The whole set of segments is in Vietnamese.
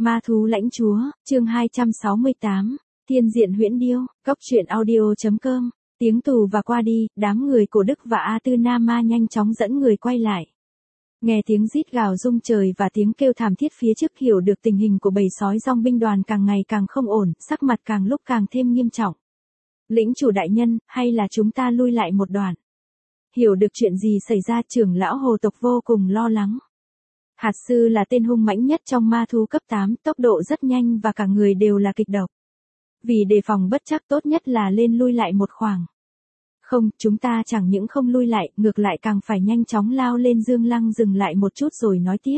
Ma thú lãnh chúa, chương 268, Thiên diện huyễn điêu, Cốc truyện audio.com, tiếng tù và qua đi, đám người của Đức và A Tư Na Ma nhanh chóng dẫn người quay lại. Nghe tiếng rít gào rung trời và tiếng kêu thảm thiết phía trước, hiểu được tình hình của bầy sói dòng binh đoàn càng ngày càng không ổn, sắc mặt càng lúc càng thêm nghiêm trọng. Lĩnh chủ đại nhân, hay là chúng ta lui lại một đoạn? Hiểu được chuyện gì xảy ra, trưởng lão hồ tộc vô cùng lo lắng. Hạt sư là tên hung mãnh nhất trong ma thú cấp 8, tốc độ rất nhanh và cả người đều là kịch độc. Vì đề phòng bất trắc, tốt nhất là lên lui lại một khoảng. Không, chúng ta chẳng những không lui lại, ngược lại càng phải nhanh chóng lao lên. Dương Lăng dừng lại một chút rồi nói tiếp.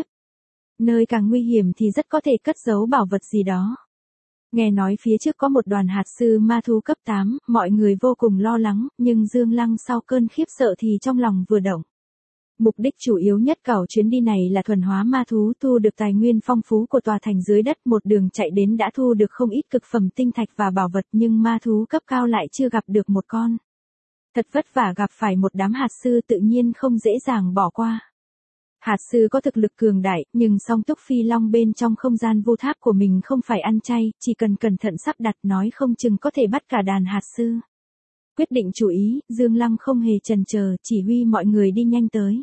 Nơi càng nguy hiểm thì rất có thể cất giấu bảo vật gì đó. Nghe nói phía trước có một đoàn hạt sư ma thú cấp 8, mọi người vô cùng lo lắng, nhưng Dương Lăng sau cơn khiếp sợ thì trong lòng vừa động. Mục đích chủ yếu nhất của chuyến đi này là thuần hóa ma thú, thu được tài nguyên phong phú của tòa thành dưới đất. Một đường chạy đến đã thu được không ít cực phẩm tinh thạch và bảo vật, nhưng ma thú cấp cao lại chưa gặp được một con. Thật vất vả gặp phải một đám hạt sư, tự nhiên không dễ dàng bỏ qua. Hạt sư có thực lực cường đại, nhưng song túc phi long bên trong không gian vô tháp của mình không phải ăn chay, chỉ cần cẩn thận sắp đặt nói không chừng có thể bắt cả đàn hạt sư. Quyết định chủ ý, Dương Lăng không hề chần chờ, chỉ huy mọi người đi nhanh tới.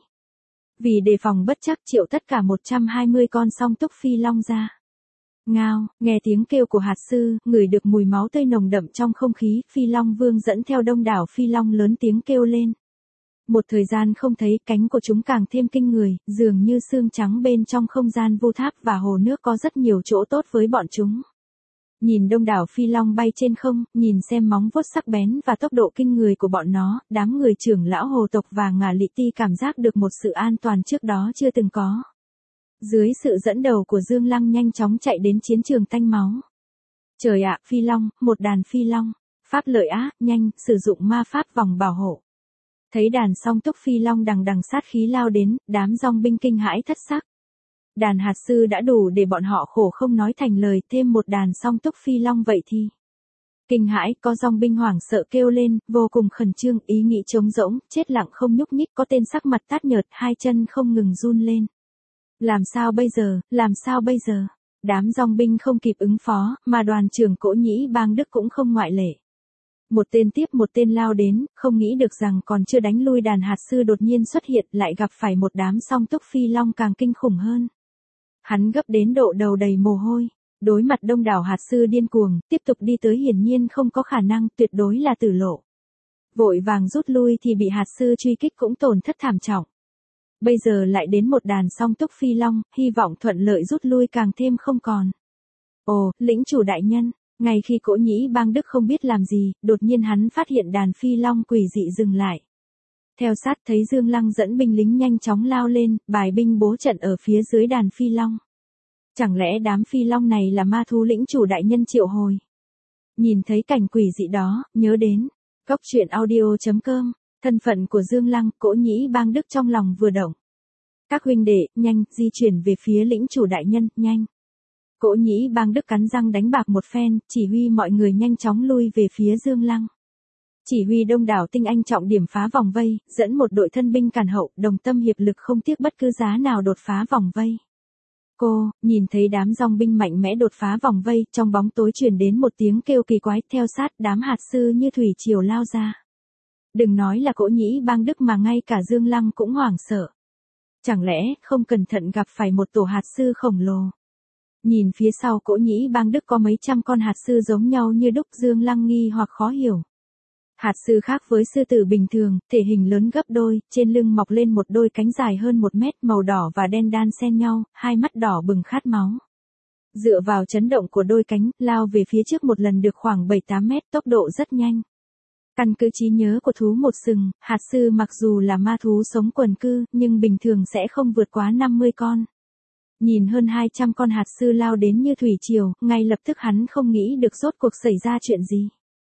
Vì đề phòng bất trắc, triệu tất cả 120 con song túc phi long ra. Ngao, nghe tiếng kêu của hạt sư, ngửi được mùi máu tươi nồng đậm trong không khí, Phi Long Vương dẫn theo đông đảo phi long lớn tiếng kêu lên. Một thời gian không thấy, cánh của chúng càng thêm kinh người, dường như xương trắng bên trong không gian vô tháp và hồ nước có rất nhiều chỗ tốt với bọn chúng. Nhìn đông đảo phi long bay trên không, nhìn xem móng vuốt sắc bén và tốc độ kinh người của bọn nó, đám người trưởng lão hồ tộc và Ngả Lị Ti cảm giác được một sự an toàn trước đó chưa từng có. Dưới sự dẫn đầu của Dương Lăng nhanh chóng chạy đến chiến trường tanh máu. Trời ạ, phi long, một đàn phi long, pháp lợi á, nhanh, sử dụng ma pháp vòng bảo hộ. Thấy đàn song túc phi long đằng đằng sát khí lao đến, đám dòng binh kinh hãi thất sắc. Đàn hạt sư đã đủ để bọn họ khổ không nói thành lời, thêm một đàn song túc phi long vậy thì. Kinh hãi, có dòng binh hoảng sợ kêu lên, vô cùng khẩn trương, ý nghĩ trống rỗng, chết lặng không nhúc nhích, có tên sắc mặt tát nhợt, hai chân không ngừng run lên. Làm sao bây giờ, làm sao bây giờ? Đám dòng binh không kịp ứng phó, mà đoàn trưởng Cỗ Nhĩ Bang Đức cũng không ngoại lệ. Một tên tiếp một tên lao đến, không nghĩ được rằng còn chưa đánh lui đàn hạt sư đột nhiên xuất hiện, lại gặp phải một đám song túc phi long càng kinh khủng hơn. Hắn gấp đến độ đầu đầy mồ hôi, đối mặt đông đảo hạt sư điên cuồng, tiếp tục đi tới hiển nhiên không có khả năng, tuyệt đối là tử lộ. Vội vàng rút lui thì bị hạt sư truy kích cũng tổn thất thảm trọng. Bây giờ lại đến một đàn song túc phi long, hy vọng thuận lợi rút lui càng thêm không còn. Ồ, lĩnh chủ đại nhân, ngay khi Cỗ Nhĩ Bang Đức không biết làm gì, đột nhiên hắn phát hiện đàn phi long quỷ dị dừng lại. Theo sát thấy Dương Lăng dẫn binh lính nhanh chóng lao lên, bài binh bố trận ở phía dưới đàn phi long. Chẳng lẽ đám phi long này là ma thú lĩnh chủ đại nhân triệu hồi? Nhìn thấy cảnh quỷ dị đó, nhớ đến Cốc truyện audio.com. Thân phận của Dương Lăng, Cỗ Nhĩ Bang Đức trong lòng vừa động. Các huynh đệ, nhanh, di chuyển về phía lĩnh chủ đại nhân, nhanh. Cỗ Nhĩ Bang Đức cắn răng đánh bạc một phen, chỉ huy mọi người nhanh chóng lui về phía Dương Lăng. Chỉ huy đông đảo tinh anh trọng điểm phá vòng vây, dẫn một đội thân binh càn hậu, đồng tâm hiệp lực không tiếc bất cứ giá nào đột phá vòng vây. Cô, nhìn thấy đám dòng binh mạnh mẽ đột phá vòng vây, trong bóng tối truyền đến một tiếng kêu kỳ quái, theo sát đám hạt sư như thủy triều lao ra. Đừng nói là Cỗ Nhĩ Bang Đức mà ngay cả Dương Lăng cũng hoảng sợ. Chẳng lẽ không cẩn thận gặp phải một tổ hạt sư khổng lồ? Nhìn phía sau Cỗ Nhĩ Bang Đức có mấy trăm con hạt sư giống nhau như đúc, Dương Lăng nghi hoặc khó hiểu. Hạt sư khác với sư tử bình thường, thể hình lớn gấp đôi, trên lưng mọc lên một đôi cánh dài hơn 1 mét, màu đỏ và đen đan xen nhau, hai mắt đỏ bừng khát máu. Dựa vào chấn động của đôi cánh, lao về phía trước một lần được khoảng 7-8 mét, tốc độ rất nhanh. Căn cứ trí nhớ của thú một sừng, hạt sư mặc dù là ma thú sống quần cư, nhưng bình thường sẽ không vượt quá 50 con. Nhìn hơn 200 con hạt sư lao đến như thủy triều, ngay lập tức hắn không nghĩ được rốt cuộc xảy ra chuyện gì.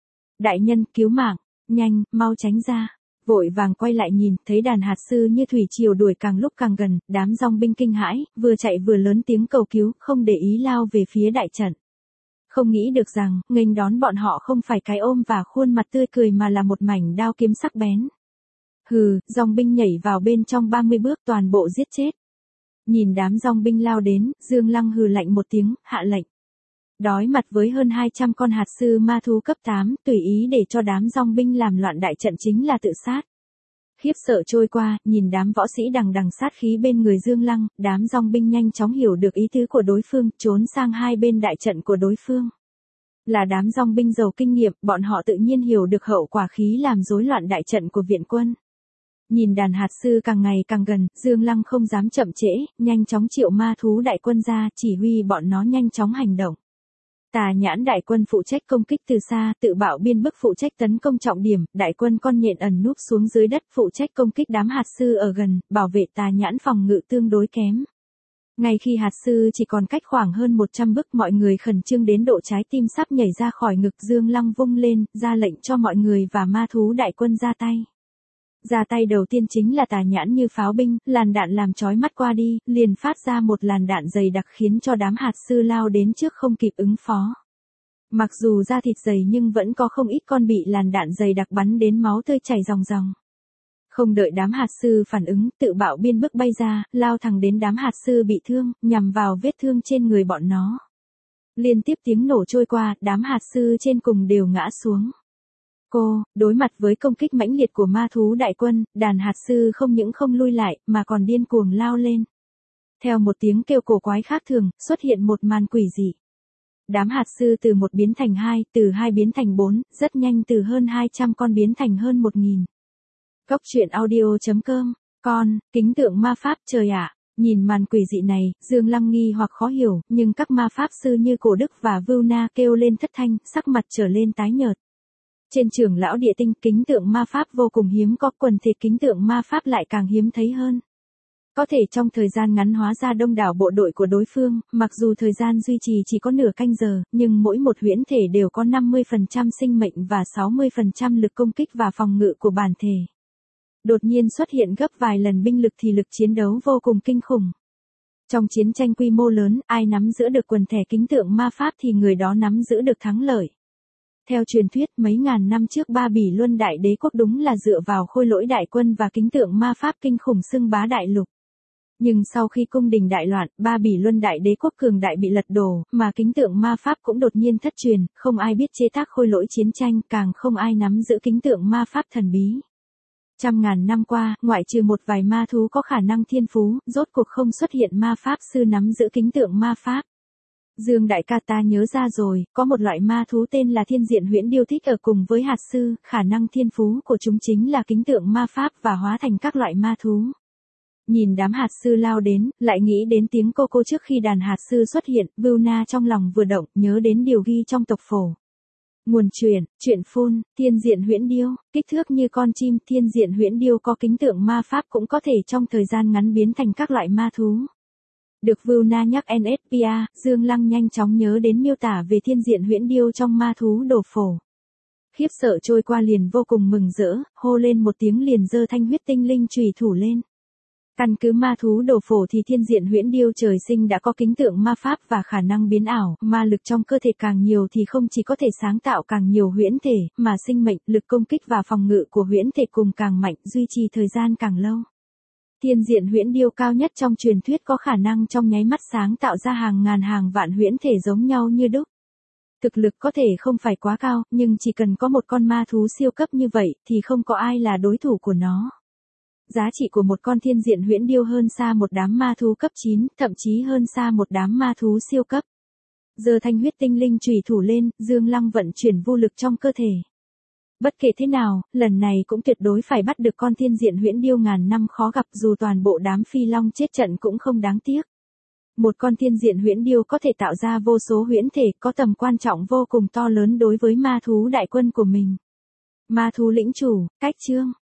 Đại nhân, cứu mạng, nhanh, mau tránh ra. Vội vàng quay lại nhìn, thấy đàn hạt sư như thủy triều đuổi càng lúc càng gần, đám dòng binh kinh hãi, vừa chạy vừa lớn tiếng cầu cứu, không để ý lao về phía đại trận. Không nghĩ được rằng, nghênh đón bọn họ không phải cái ôm và khuôn mặt tươi cười mà là một mảnh đao kiếm sắc bén. Hừ, dòng binh nhảy vào bên trong 30 bước toàn bộ giết chết. Nhìn đám dòng binh lao đến, Dương Lăng hừ lạnh một tiếng, hạ lệnh. Đối mặt với hơn 200 con hạt sư ma thú cấp 8, tùy ý để cho đám dòng binh làm loạn đại trận chính là tự sát. Khiếp sợ trôi qua, nhìn đám võ sĩ đằng đằng sát khí bên người Dương Lăng, đám dòng binh nhanh chóng hiểu được ý tứ của đối phương, trốn sang hai bên đại trận của đối phương. Là đám dòng binh giàu kinh nghiệm, bọn họ tự nhiên hiểu được hậu quả khí làm rối loạn đại trận của viện quân. Nhìn đàn hạt sư càng ngày càng gần, Dương Lăng không dám chậm trễ, nhanh chóng triệu ma thú đại quân ra, chỉ huy bọn nó nhanh chóng hành động. Tà nhãn đại quân phụ trách công kích từ xa, tự bạo biên bức phụ trách tấn công trọng điểm, đại quân con nhện ẩn núp xuống dưới đất phụ trách công kích đám hạt sư ở gần, bảo vệ tà nhãn phòng ngự tương đối kém. Ngay khi hạt sư chỉ còn cách khoảng hơn 100 bước, mọi người khẩn trương đến độ trái tim sắp nhảy ra khỏi ngực. Dương Lăng vung lên, ra lệnh cho mọi người và ma thú đại quân ra tay. Ra tay đầu tiên chính là tà nhãn như pháo binh, làn đạn làm chói mắt qua đi, liền phát ra một làn đạn dày đặc khiến cho đám hạt sư lao đến trước không kịp ứng phó. Mặc dù da thịt dày nhưng vẫn có không ít con bị làn đạn dày đặc bắn đến máu tươi chảy ròng ròng. Không đợi đám hạt sư phản ứng, tự bạo biên bức bay ra, lao thẳng đến đám hạt sư bị thương, nhằm vào vết thương trên người bọn nó. Liên tiếp tiếng nổ trôi qua, đám hạt sư trên cùng đều ngã xuống. Đối mặt với công kích mãnh liệt của ma thú đại quân, đàn hạt sư không những không lui lại, mà còn điên cuồng lao lên. Theo một tiếng kêu cổ quái khác thường, xuất hiện một màn quỷ dị. Đám hạt sư từ 1 biến thành 2, từ 2 biến thành 4, rất nhanh từ hơn 200 con biến thành hơn 1000. Góc truyện audio.com, kính tượng ma pháp trời ạ. Nhìn màn quỷ dị này, Dương Lăng nghi hoặc khó hiểu, nhưng các ma pháp sư như Cổ Đức và Vưu Na kêu lên thất thanh, sắc mặt trở lên tái nhợt. Trên Trưởng lão địa tinh, kính tượng ma pháp vô cùng hiếm có, quần thể kính tượng ma pháp lại càng hiếm thấy hơn. Có thể trong thời gian ngắn hóa ra đông đảo bộ đội của đối phương, mặc dù thời gian duy trì chỉ có nửa canh giờ, nhưng mỗi một huyễn thể đều có 50% sinh mệnh và 60% lực công kích và phòng ngự của bản thể. Đột nhiên xuất hiện gấp vài lần binh lực thì lực chiến đấu vô cùng kinh khủng. Trong chiến tranh quy mô lớn, ai nắm giữ được quần thể kính tượng ma pháp thì người đó nắm giữ được thắng lợi. Theo truyền thuyết, mấy ngàn năm trước Ba Bỉ Luân Đại Đế quốc đúng là dựa vào khôi lỗi đại quân và kính tượng ma pháp kinh khủng xưng bá đại lục. Nhưng sau khi cung đình đại loạn, Ba Bỉ Luân Đại Đế quốc cường đại bị lật đổ, mà kính tượng ma pháp cũng đột nhiên thất truyền, không ai biết chế tác khôi lỗi chiến tranh, càng không ai nắm giữ kính tượng ma pháp thần bí. Trăm ngàn năm qua, ngoại trừ một vài ma thú có khả năng thiên phú, rốt cuộc không xuất hiện ma pháp sư nắm giữ kính tượng ma pháp. Dương đại ca, ta nhớ ra rồi, có một loại ma thú tên là thiên diện huyễn điêu thích ở cùng với hạt sư, khả năng thiên phú của chúng chính là kính tượng ma pháp và hóa thành các loại ma thú. Nhìn đám hạt sư lao đến, lại nghĩ đến tiếng cô trước khi đàn hạt sư xuất hiện, Vưu Na trong lòng vừa động, nhớ đến điều ghi trong tộc phổ. Nguồn truyện phun, thiên diện huyễn điêu, kích thước như con chim, thiên diện huyễn điêu có kính tượng ma pháp cũng có thể trong thời gian ngắn biến thành các loại ma thú. Được Vưu Na nhắc NSPA, Dương Lăng nhanh chóng nhớ đến miêu tả về thiên diện huyễn điêu trong ma thú đồ phổ. Khiếp sợ trôi qua liền vô cùng mừng rỡ, hô lên một tiếng liền giơ thanh huyết tinh linh chùy thủ lên. Căn cứ ma thú đồ phổ thì thiên diện huyễn điêu trời sinh đã có kính tượng ma pháp và khả năng biến ảo, ma lực trong cơ thể càng nhiều thì không chỉ có thể sáng tạo càng nhiều huyễn thể, mà sinh mệnh, lực công kích và phòng ngự của huyễn thể cùng càng mạnh, duy trì thời gian càng lâu. Thiên diện huyễn điêu cao nhất trong truyền thuyết có khả năng trong nháy mắt sáng tạo ra hàng ngàn hàng vạn huyễn thể giống nhau như đúc. Thực lực có thể không phải quá cao, nhưng chỉ cần có một con ma thú siêu cấp như vậy thì không có ai là đối thủ của nó. Giá trị của một con thiên diện huyễn điêu hơn xa một đám ma thú cấp 9, thậm chí hơn xa một đám ma thú siêu cấp. Giờ thanh huyết tinh linh chùy thủ lên, Dương Lăng vận chuyển vô lực trong cơ thể. Bất kể thế nào, lần này cũng tuyệt đối phải bắt được con thiên diện huyễn điêu ngàn năm khó gặp, dù toàn bộ đám phi long chết trận cũng không đáng tiếc. Một con thiên diện huyễn điêu có thể tạo ra vô số huyễn thể, có tầm quan trọng vô cùng to lớn đối với ma thú đại quân của mình. Ma thú lĩnh chủ, cách chương.